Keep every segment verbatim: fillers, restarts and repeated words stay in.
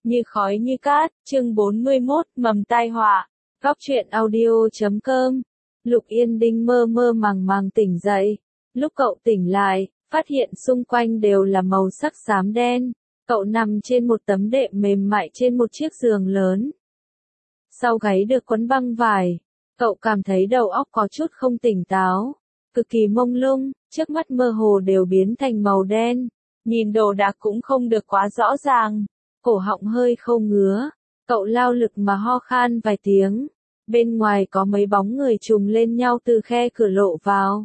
Như khói như cát, chương bốn mươi mốt, mầm tai họa. Góc truyện audio chấm com. Lục Yên Đinh mơ mơ màng màng tỉnh dậy. Lúc cậu tỉnh lại, phát hiện xung quanh đều là màu sắc xám đen. Cậu nằm trên một tấm đệm mềm mại trên một chiếc giường lớn. Sau gáy được quấn băng vải, cậu cảm thấy đầu óc có chút không tỉnh táo, cực kỳ mông lung, trước mắt mơ hồ đều biến thành màu đen. Nhìn đồ đạc cũng không được quá rõ ràng. Cổ họng hơi khô ngứa, cậu lao lực mà ho khan vài tiếng. Bên ngoài có mấy bóng người trùng lên nhau từ khe cửa lộ vào.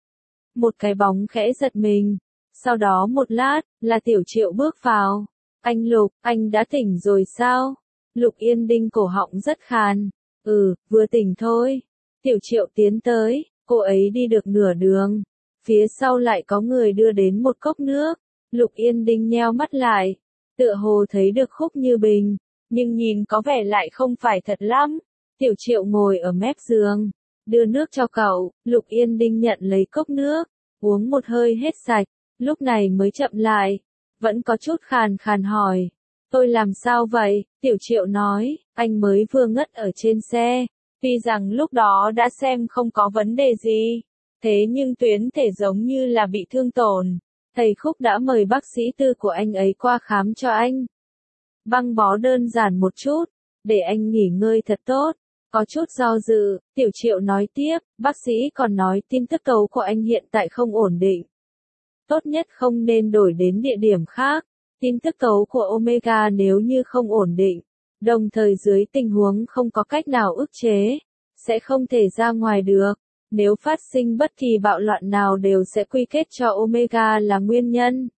Một cái bóng khẽ giật mình. Sau đó một lát, là Tiểu Triệu bước vào. Anh Lục, anh đã tỉnh rồi sao? Lục Yên Đinh cổ họng rất khàn. Ừ, vừa tỉnh thôi. Tiểu Triệu tiến tới, cô ấy đi được nửa đường. Phía sau lại có người đưa đến một cốc nước. Lục Yên Đinh nheo mắt lại. Tựa hồ thấy được Khúc Như Bình, nhưng nhìn có vẻ lại không phải thật lắm. Tiểu Triệu ngồi ở mép giường, đưa nước cho cậu. Lục Yên Đinh nhận lấy cốc nước, uống một hơi hết sạch, lúc này mới chậm lại, vẫn có chút khàn khàn hỏi. Tôi làm sao vậy? Tiểu Triệu nói, anh mới vừa ngất ở trên xe. Tuy rằng lúc đó đã xem không có vấn đề gì, thế nhưng tuyến thể giống như là bị thương tổn. Thầy Khúc đã mời bác sĩ tư của anh ấy qua khám cho anh. Băng bó đơn giản một chút, để anh nghỉ ngơi thật tốt. Có chút do dự, Tiểu Triệu nói tiếp, bác sĩ còn nói tim tức cấu của anh hiện tại không ổn định. Tốt nhất không nên đổi đến địa điểm khác. Tim tức cấu của Omega nếu như không ổn định, đồng thời dưới tình huống không có cách nào ức chế, sẽ không thể ra ngoài được. Nếu phát sinh bất kỳ bạo loạn nào đều sẽ quy kết cho Omega là nguyên nhân.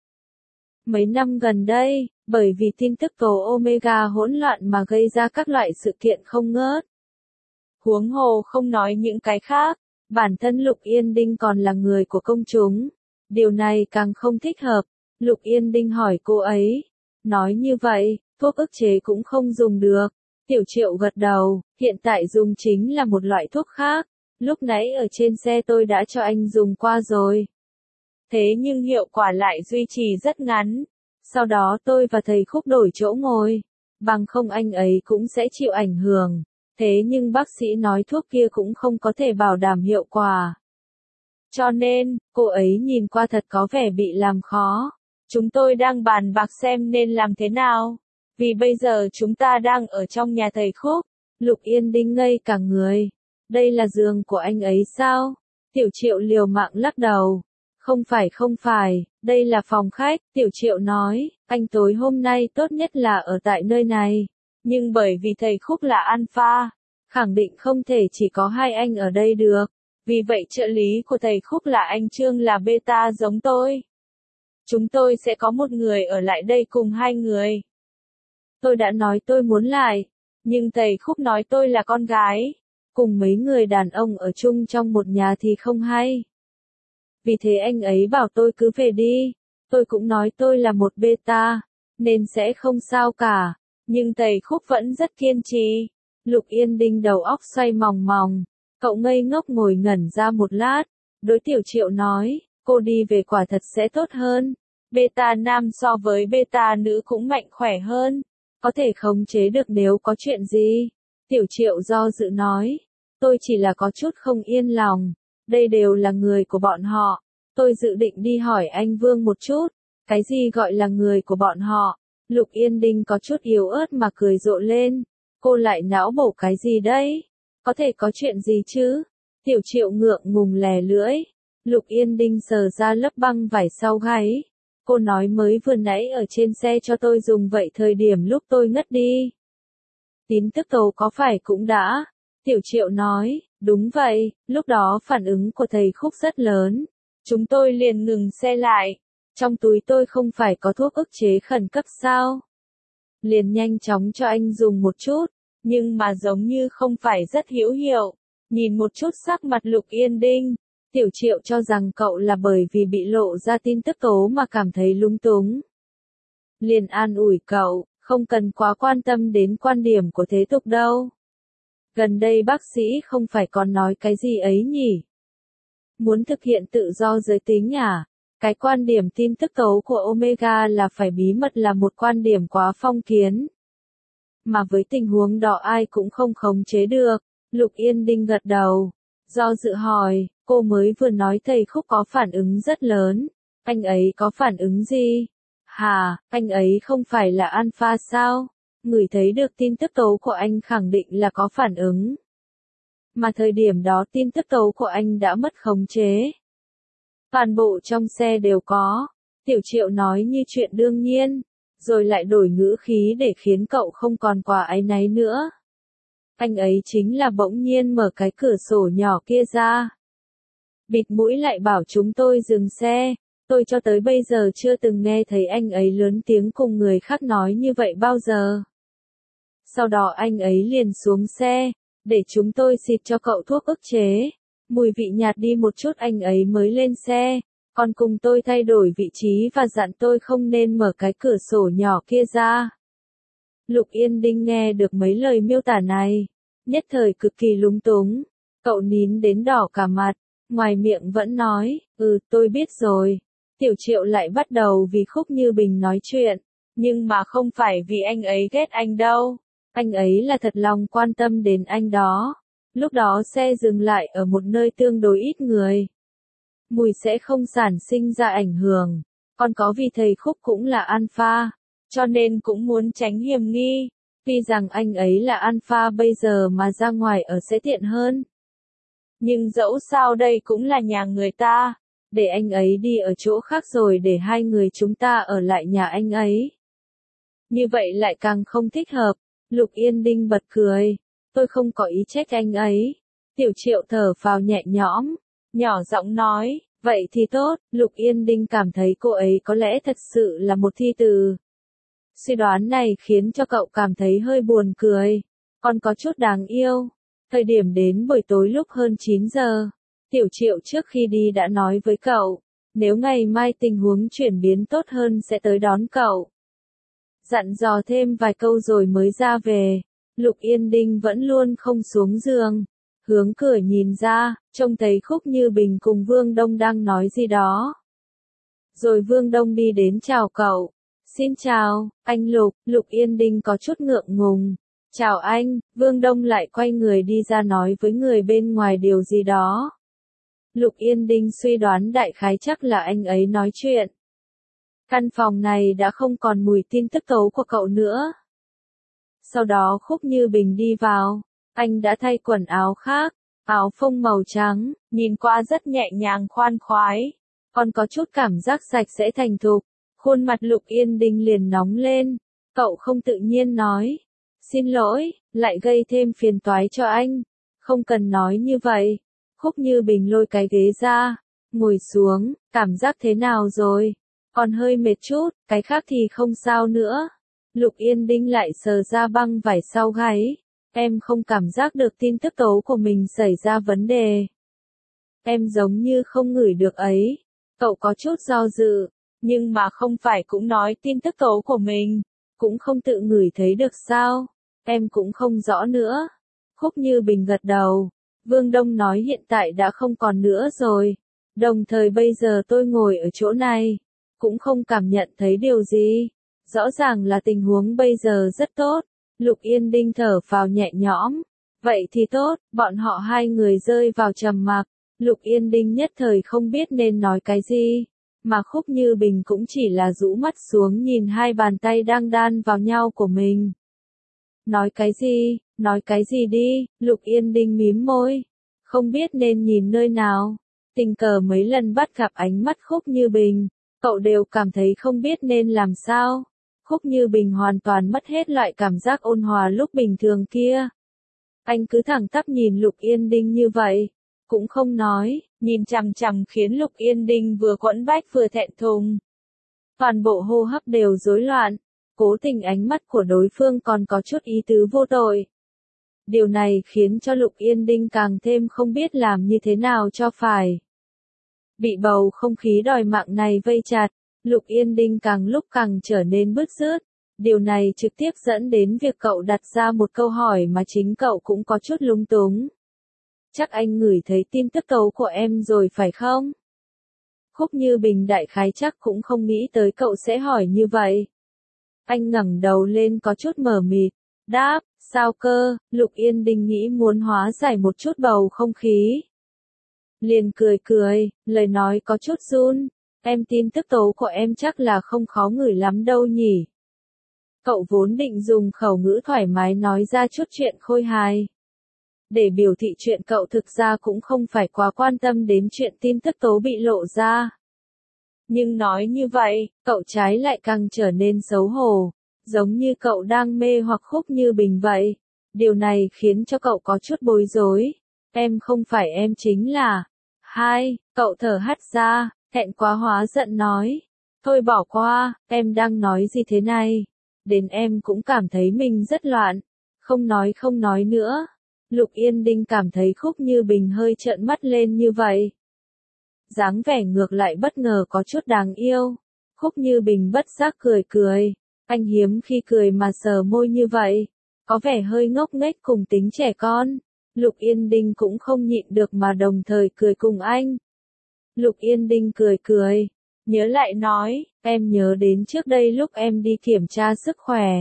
Mấy năm gần đây, bởi vì tin tức cầu Omega hỗn loạn mà gây ra các loại sự kiện không ngớt. Huống hồ không nói những cái khác, bản thân Lục Yên Đinh còn là người của công chúng. Điều này càng không thích hợp. Lục Yên Đinh hỏi cô ấy. Nói như vậy, thuốc ức chế cũng không dùng được. Tiểu Triệu gật đầu, hiện tại dùng chính là một loại thuốc khác. Lúc nãy ở trên xe tôi đã cho anh dùng qua rồi. Thế nhưng hiệu quả lại duy trì rất ngắn. Sau đó tôi và thầy Khúc đổi chỗ ngồi. Bằng không anh ấy cũng sẽ chịu ảnh hưởng. Thế nhưng bác sĩ nói thuốc kia cũng không có thể bảo đảm hiệu quả. Cho nên, cô ấy nhìn qua thật có vẻ bị làm khó. Chúng tôi đang bàn bạc xem nên làm thế nào. Vì bây giờ chúng ta đang ở trong nhà thầy Khúc. Lục Yên Đinh ngây cả người. Đây là giường của anh ấy sao? Tiểu Triệu liều mạng lắc đầu. Không phải không phải, đây là phòng khách. Tiểu Triệu nói, anh tối hôm nay tốt nhất là ở tại nơi này. Nhưng bởi vì thầy Khúc là alpha, khẳng định không thể chỉ có hai anh ở đây được. Vì vậy trợ lý của thầy Khúc là anh Trương là beta giống tôi. Chúng tôi sẽ có một người ở lại đây cùng hai người. Tôi đã nói tôi muốn lại, nhưng thầy Khúc nói tôi là con gái. Cùng mấy người đàn ông ở chung trong một nhà thì không hay. Vì thế anh ấy bảo tôi cứ về đi. Tôi cũng nói tôi là một beta, nên sẽ không sao cả. Nhưng thầy Khúc vẫn rất kiên trì. Lục Yên Đinh đầu óc xoay mòng mòng. Cậu ngây ngốc ngồi ngẩn ra một lát. Đối Tiểu Triệu nói, cô đi về quả thật sẽ tốt hơn. Beta nam so với beta nữ cũng mạnh khỏe hơn. Có thể khống chế được nếu có chuyện gì. Tiểu Triệu do dự nói, tôi chỉ là có chút không yên lòng. Đây đều là người của bọn họ. Tôi dự định đi hỏi anh Vương một chút. Cái gì gọi là người của bọn họ? Lục Yên Đinh có chút yếu ớt mà cười rộ lên. Cô lại não bổ cái gì đấy? Có thể có chuyện gì chứ? Tiểu Triệu ngượng ngùng lè lưỡi. Lục Yên Đinh sờ ra lớp băng vải sau gáy. Cô nói mới vừa nãy ở trên xe cho tôi dùng vậy thời điểm lúc tôi ngất đi. Tín tức cầu có phải cũng đã? Tiểu Triệu nói, đúng vậy, lúc đó phản ứng của thầy Khúc rất lớn. Chúng tôi liền ngừng xe lại. Trong túi tôi không phải có thuốc ức chế khẩn cấp sao? Liền nhanh chóng cho anh dùng một chút, nhưng mà giống như không phải rất hữu hiệu. Nhìn một chút sắc mặt Lục Yên Đinh, Tiểu Triệu cho rằng cậu là bởi vì bị lộ ra tin tức tố mà cảm thấy lung túng. Liền an ủi cậu, không cần quá quan tâm đến quan điểm của thế tục đâu. Gần đây bác sĩ không phải còn nói cái gì ấy nhỉ? Muốn thực hiện tự do giới tính à? Cái quan điểm tin tức tố của Omega là phải bí mật là một quan điểm quá phong kiến. mà với tình huống đó ai cũng không khống chế được. Lục Yên Đinh gật đầu, do dự hỏi, cô mới vừa nói thầy Khúc có phản ứng rất lớn, anh ấy có phản ứng gì? Hà, anh ấy không phải là alpha sao? Người thấy được tin tức tố của anh khẳng định là có phản ứng. Mà thời điểm đó tin tức tố của anh đã mất khống chế. Toàn bộ trong xe đều có. Tiểu Triệu nói như chuyện đương nhiên, rồi lại đổi ngữ khí để khiến cậu không còn quá áy náy nữa. Anh ấy chính là bỗng nhiên mở cái cửa sổ nhỏ kia ra. Bịt mũi lại bảo chúng tôi dừng xe. Tôi cho tới bây giờ chưa từng nghe thấy anh ấy lớn tiếng cùng người khác nói như vậy bao giờ. Sau đó anh ấy liền xuống xe, để chúng tôi xịt cho cậu thuốc ức chế. Mùi vị nhạt đi một chút anh ấy mới lên xe, còn cùng tôi thay đổi vị trí và dặn tôi không nên mở cái cửa sổ nhỏ kia ra. Lục Yên Đinh nghe được mấy lời miêu tả này, nhất thời cực kỳ lúng túng, cậu nín đến đỏ cả mặt, ngoài miệng vẫn nói, ừ tôi biết rồi. Tiểu Triệu lại bắt đầu vì Khúc Như Bình nói chuyện, nhưng mà không phải vì anh ấy ghét anh đâu, anh ấy là thật lòng quan tâm đến anh đó. Lúc đó xe dừng lại ở một nơi tương đối ít người. Mùi sẽ không sản sinh ra ảnh hưởng, còn có vì thầy Khúc cũng là alpha, cho nên cũng muốn tránh hiểm nghi. Tuy rằng anh ấy là alpha bây giờ mà ra ngoài ở sẽ tiện hơn. Nhưng dẫu sao đây cũng là nhà người ta, để anh ấy đi ở chỗ khác rồi để hai người chúng ta ở lại nhà anh ấy. Như vậy lại càng không thích hợp. Lục Yên Đinh bật cười. Tôi không có ý trách anh ấy. Tiểu Triệu thở phào nhẹ nhõm, nhỏ giọng nói, vậy thì tốt. Lục Yên Đinh cảm thấy cô ấy có lẽ thật sự là một thi từ. Suy đoán này khiến cho cậu cảm thấy hơi buồn cười, còn có chút đáng yêu. Thời điểm đến buổi tối lúc hơn chín giờ, Tiểu Triệu trước khi đi đã nói với cậu, nếu ngày mai tình huống chuyển biến tốt hơn sẽ tới đón cậu. Dặn dò thêm vài câu rồi mới ra về. Lục Yên Đinh vẫn luôn không xuống giường, hướng cửa nhìn ra, trông thấy Khúc Như Bình cùng Vương Đông đang nói gì đó. Rồi Vương Đông đi đến chào cậu. Xin chào, anh Lục. Lục Yên Đinh có chút ngượng ngùng. Chào anh. Vương Đông lại quay người đi ra nói với người bên ngoài điều gì đó. Lục Yên Đinh suy đoán đại khái chắc là anh ấy nói chuyện. Căn phòng này đã không còn mùi tin tức tố của cậu nữa. Sau đó Khúc Như Bình đi vào, anh đã thay quần áo khác, áo phông màu trắng, nhìn qua rất nhẹ nhàng khoan khoái, còn có chút cảm giác sạch sẽ thành thục. Khuôn mặt Lục Yên Đinh liền nóng lên, cậu không tự nhiên nói, xin lỗi, lại gây thêm phiền toái cho anh, không cần nói như vậy. Khúc Như Bình lôi cái ghế ra, ngồi xuống, cảm giác thế nào rồi? Còn hơi mệt chút, cái khác thì không sao nữa. Lục Yên Đinh lại sờ ra băng vải sau gáy. Em không cảm giác được tin tức tố của mình xảy ra vấn đề. Em giống như không ngửi được ấy. Cậu có chút do dự, nhưng mà không phải cũng nói tin tức tố của mình, cũng không tự ngửi thấy được sao? Em cũng không rõ nữa. Khúc Như Bình gật đầu. Vương Đông nói hiện tại đã không còn nữa rồi. Đồng thời bây giờ tôi ngồi ở chỗ này, cũng không cảm nhận thấy điều gì. Rõ ràng là tình huống bây giờ rất tốt. Lục Yên Đinh thở phào nhẹ nhõm. Vậy thì tốt, bọn họ hai người rơi vào trầm mặc. Lục Yên Đinh nhất thời không biết nên nói cái gì. Mà Khúc Như Bình cũng chỉ là rũ mắt xuống nhìn hai bàn tay đang đan vào nhau của mình. Nói cái gì, nói cái gì đi, Lục Yên Đinh mím môi. Không biết nên nhìn nơi nào. Tình cờ mấy lần bắt gặp ánh mắt Khúc Như Bình, cậu đều cảm thấy không biết nên làm sao. Khúc Như Bình hoàn toàn mất hết loại cảm giác ôn hòa lúc bình thường kia. Anh cứ thẳng tắp nhìn Lục Yên Đinh như vậy, cũng không nói, nhìn chằm chằm khiến Lục Yên Đinh vừa quẫn bách vừa thẹn thùng. Toàn bộ hô hấp đều rối loạn, cố tình ánh mắt của đối phương còn có chút ý tứ vô tội. Điều này khiến cho Lục Yên Đinh càng thêm không biết làm như thế nào cho phải. Bị bầu không khí đòi mạng này vây chặt, Lục Yên Đinh càng lúc càng trở nên bứt rứt. Điều này trực tiếp dẫn đến việc cậu đặt ra một câu hỏi mà chính cậu cũng có chút lung túng. Chắc anh ngửi thấy tin tức tố của em rồi phải không? Khúc Như Bình đại khái chắc cũng không nghĩ tới cậu sẽ hỏi như vậy. Anh ngẩng đầu lên có chút mờ mịt, đáp, sao cơ, Lục Yên Đinh nghĩ muốn hóa giải một chút bầu không khí. Liền cười cười, lời nói có chút run, em tin tức tố của em chắc là không khó ngửi lắm đâu nhỉ. Cậu vốn định dùng khẩu ngữ thoải mái nói ra chút chuyện khôi hài. Để biểu thị chuyện cậu thực ra cũng không phải quá quan tâm đến chuyện tin tức tố bị lộ ra. Nhưng nói như vậy, cậu trái lại càng trở nên xấu hổ, giống như cậu đang mê hoặc Khúc Như Bình vậy. Điều này khiến cho cậu có chút bối rối. Em không phải em chính là... Hai, cậu thở hắt ra, thẹn quá hóa giận nói. Thôi bỏ qua, em đang nói gì thế này? Đến em cũng cảm thấy mình rất loạn. Không nói không nói nữa. Lục Yên Đinh cảm thấy Khúc Như Bình hơi trợn mắt lên như vậy. Dáng vẻ ngược lại bất ngờ có chút đáng yêu. Khúc Như Bình bất giác cười cười. Anh hiếm khi cười mà sờ môi như vậy. Có vẻ hơi ngốc nghếch cùng tính trẻ con. Lục Yên Đinh cũng không nhịn được mà đồng thời cười cùng anh. Lục Yên Đinh cười cười. Nhớ lại nói, em nhớ đến trước đây lúc em đi kiểm tra sức khỏe.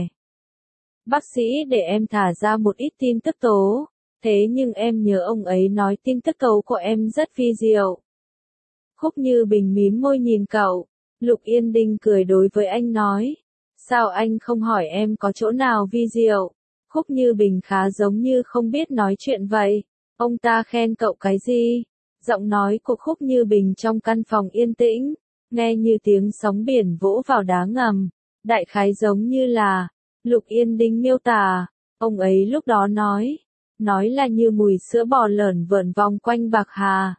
Bác sĩ để em thả ra một ít tin tức tố. Thế nhưng em nhớ ông ấy nói tin tức tố của em rất vi diệu. Khúc Như Bình mím môi nhìn cậu. Lục Yên Đinh cười đối với anh nói. Sao anh không hỏi em có chỗ nào vi diệu? Khúc Như Bình khá giống như không biết nói chuyện vậy. Ông ta khen cậu cái gì? Giọng nói của Khúc Như Bình trong căn phòng yên tĩnh, nghe như tiếng sóng biển vỗ vào đá ngầm. Đại khái giống như là, Lục Yên Đinh miêu tả, ông ấy lúc đó nói. Nói là như mùi sữa bò lởn vởn vòng quanh bạc hà.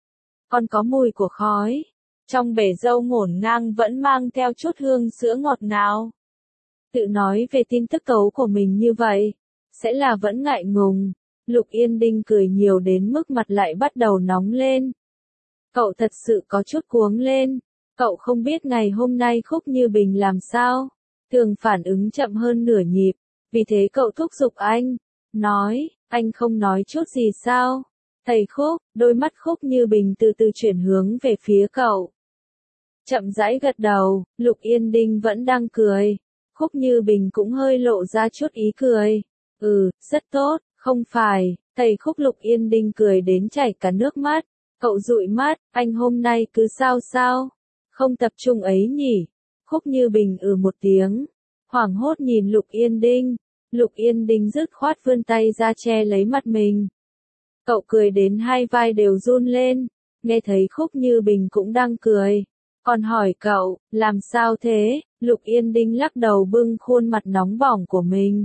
Còn có mùi của khói. Trong bể dâu ngổn ngang vẫn mang theo chút hương sữa ngọt ngào. Tự nói về tin tức tố của mình như vậy, sẽ là vẫn ngại ngùng. Lục Yên Đinh cười nhiều đến mức mặt lại bắt đầu nóng lên. Cậu thật sự có chút cuống lên. Cậu không biết ngày hôm nay Khúc Như Bình làm sao. Thường phản ứng chậm hơn nửa nhịp. Vì thế cậu thúc giục anh. Nói, anh không nói chút gì sao? Thầy Khúc, đôi mắt Khúc Như Bình từ từ chuyển hướng về phía cậu. Chậm rãi gật đầu, Lục Yên Đinh vẫn đang cười. Khúc Như Bình cũng hơi lộ ra chút ý cười. Ừ, rất tốt, không phải, thầy Khúc. Lục Yên Đinh cười đến chảy cả nước mắt. Cậu dụi mắt, anh hôm nay cứ sao sao? Không tập trung ấy nhỉ? Khúc Như Bình ừ một tiếng. Hoảng hốt nhìn Lục Yên Đinh. Lục Yên Đinh dứt khoát vươn tay ra che lấy mặt mình. Cậu cười đến hai vai đều run lên. Nghe thấy Khúc Như Bình cũng đang cười. Còn hỏi cậu, làm sao thế? Lục Yên Đinh lắc đầu bưng khuôn mặt nóng bỏng của mình.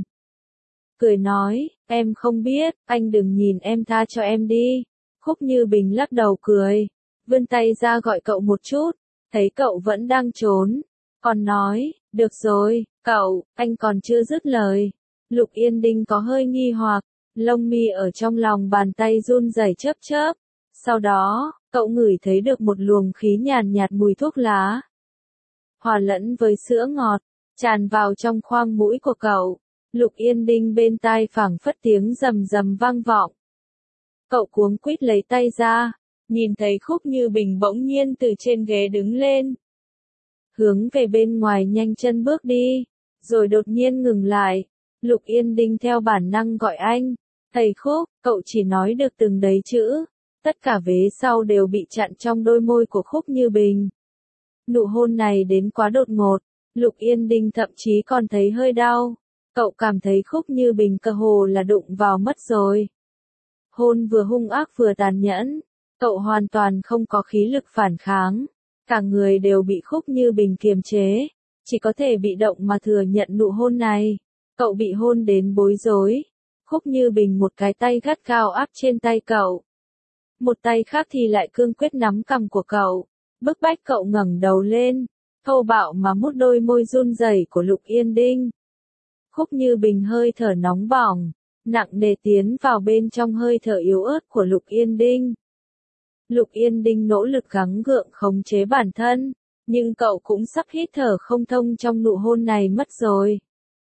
Cười nói, em không biết, anh đừng nhìn em, tha cho em đi. Khúc Như Bình lắc đầu cười. Vươn tay ra gọi cậu một chút. Thấy cậu vẫn đang trốn. Còn nói, được rồi, cậu, anh còn chưa dứt lời. Lục Yên Đinh có hơi nghi hoặc. Lông mi ở trong lòng bàn tay run rẩy chớp chớp. Sau đó, cậu ngửi thấy được một luồng khí nhàn nhạt mùi thuốc lá. Hòa lẫn với sữa ngọt, tràn vào trong khoang mũi của cậu. Lục Yên Đinh bên tai phảng phất tiếng rầm rầm vang vọng. Cậu cuống quýt lấy tay ra, nhìn thấy Khúc Như Bình bỗng nhiên từ trên ghế đứng lên. Hướng về bên ngoài nhanh chân bước đi, rồi đột nhiên ngừng lại. Lục Yên Đinh theo bản năng gọi anh. Thầy Khúc, cậu chỉ nói được từng đấy chữ. Tất cả vế sau đều bị chặn trong đôi môi của Khúc Như Bình. Nụ hôn này đến quá đột ngột. Lục Yên Đinh thậm chí còn thấy hơi đau. Cậu cảm thấy Khúc Như Bình cơ hồ là đụng vào mất rồi. Hôn vừa hung ác vừa tàn nhẫn. Cậu hoàn toàn không có khí lực phản kháng. Cả người đều bị Khúc Như Bình kiềm chế. Chỉ có thể bị động mà thừa nhận nụ hôn này. Cậu bị hôn đến bối rối. Khúc Như Bình một cái tay gắt gao áp trên tay cậu. Một tay khác thì lại cương quyết nắm cằm của cậu. Bức bách cậu ngẩng đầu lên. Thô bạo mà mút đôi môi run rẩy của Lục Yên Đinh. Khúc Như Bình hơi thở nóng bỏng, nặng nề tiến vào bên trong hơi thở yếu ớt của Lục Yên Đinh. Lục Yên Đinh nỗ lực gắng gượng khống chế bản thân, nhưng cậu cũng sắp hít thở không thông trong nụ hôn này mất rồi.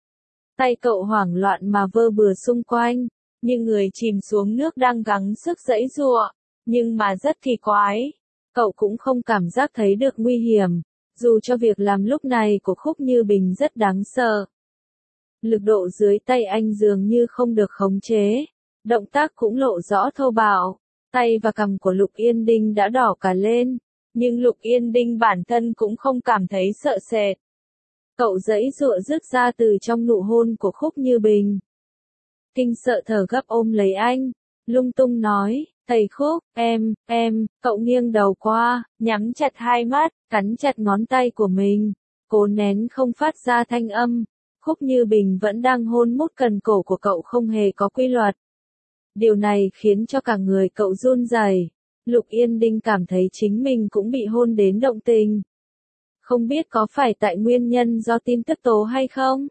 Tay cậu hoảng loạn mà vơ bừa xung quanh, như người chìm xuống nước đang gắng sức giãy giụa, nhưng mà rất kỳ quái, cậu cũng không cảm giác thấy được nguy hiểm, dù cho việc làm lúc này của Khúc Như Bình rất đáng sợ. Lực độ dưới tay anh dường như không được khống chế. Động tác cũng lộ rõ thô bạo. Tay và cằm của Lục Yên Đinh đã đỏ cả lên. Nhưng Lục Yên Đinh bản thân cũng không cảm thấy sợ sệt. Cậu giãy giụa rứt ra từ trong nụ hôn của Khúc Như Bình. Kinh sợ thở gấp ôm lấy anh. Lung tung nói, thầy Khúc, em, em, cậu nghiêng đầu qua, nhắm chặt hai mắt, cắn chặt ngón tay của mình. Cố nén không phát ra thanh âm. Khúc Như Bình vẫn đang hôn mút cần cổ của cậu không hề có quy luật. Điều này khiến cho cả người cậu run rẩy. Lục Yên Đinh cảm thấy chính mình cũng bị hôn đến động tình. Không biết có phải tại nguyên nhân do tin tức tố hay không?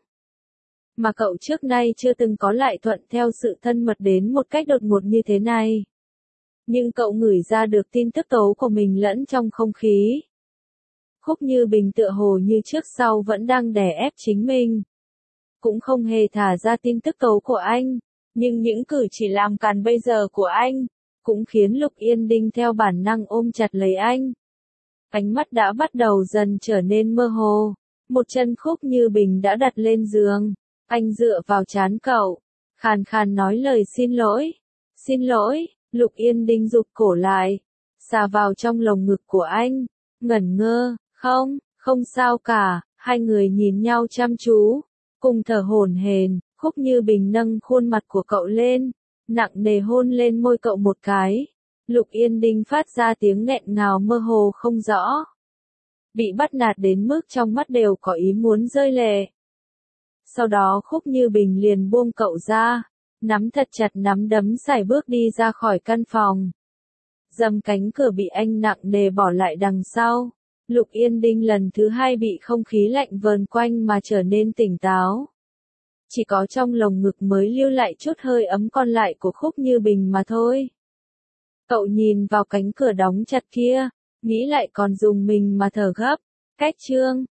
Mà cậu trước nay chưa từng có lại thuận theo sự thân mật đến một cách đột ngột như thế này. Nhưng cậu ngửi ra được tin tức tố của mình lẫn trong không khí. Khúc Như Bình tựa hồ như trước sau vẫn đang đè ép chính mình. Cũng không hề thả ra tin tức tố của anh. Nhưng những cử chỉ làm càn bây giờ của anh, cũng khiến Lục Yên Đinh theo bản năng ôm chặt lấy anh. Ánh mắt đã bắt đầu dần trở nên mơ hồ. Một chân Khúc Như Bình đã đặt lên giường. Anh dựa vào trán cậu. Khàn khàn nói lời xin lỗi. Xin lỗi, Lục Yên Đinh rụt cổ lại. Xà vào trong lồng ngực của anh. Ngẩn ngơ, không, không sao cả. Hai người nhìn nhau chăm chú. Cùng thở hổn hển. Khúc Như Bình nâng khuôn mặt của cậu lên. Nặng nề hôn lên môi cậu một cái. Lục Yên Đinh phát ra tiếng nghẹn ngào mơ hồ không rõ. Bị bắt nạt đến mức trong mắt đều có ý muốn rơi lệ. Sau đó Khúc Như Bình liền buông cậu ra. Nắm thật chặt nắm đấm sải bước đi ra khỏi căn phòng. Dầm cánh cửa bị anh nặng nề bỏ lại đằng sau. Lục Yên Đinh lần thứ hai bị không khí lạnh vờn quanh mà trở nên tỉnh táo. Chỉ có trong lồng ngực mới lưu lại chút hơi ấm còn lại của Khúc Như Bình mà thôi. Cậu nhìn vào cánh cửa đóng chặt kia, nghĩ lại còn dùng mình mà thở gấp. Cách chương